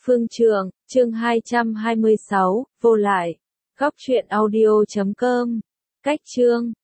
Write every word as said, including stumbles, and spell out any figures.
Phương Trường, chương hai trăm hai mươi sáu, vô lại. Góc truyện audio chấm com. Cách chương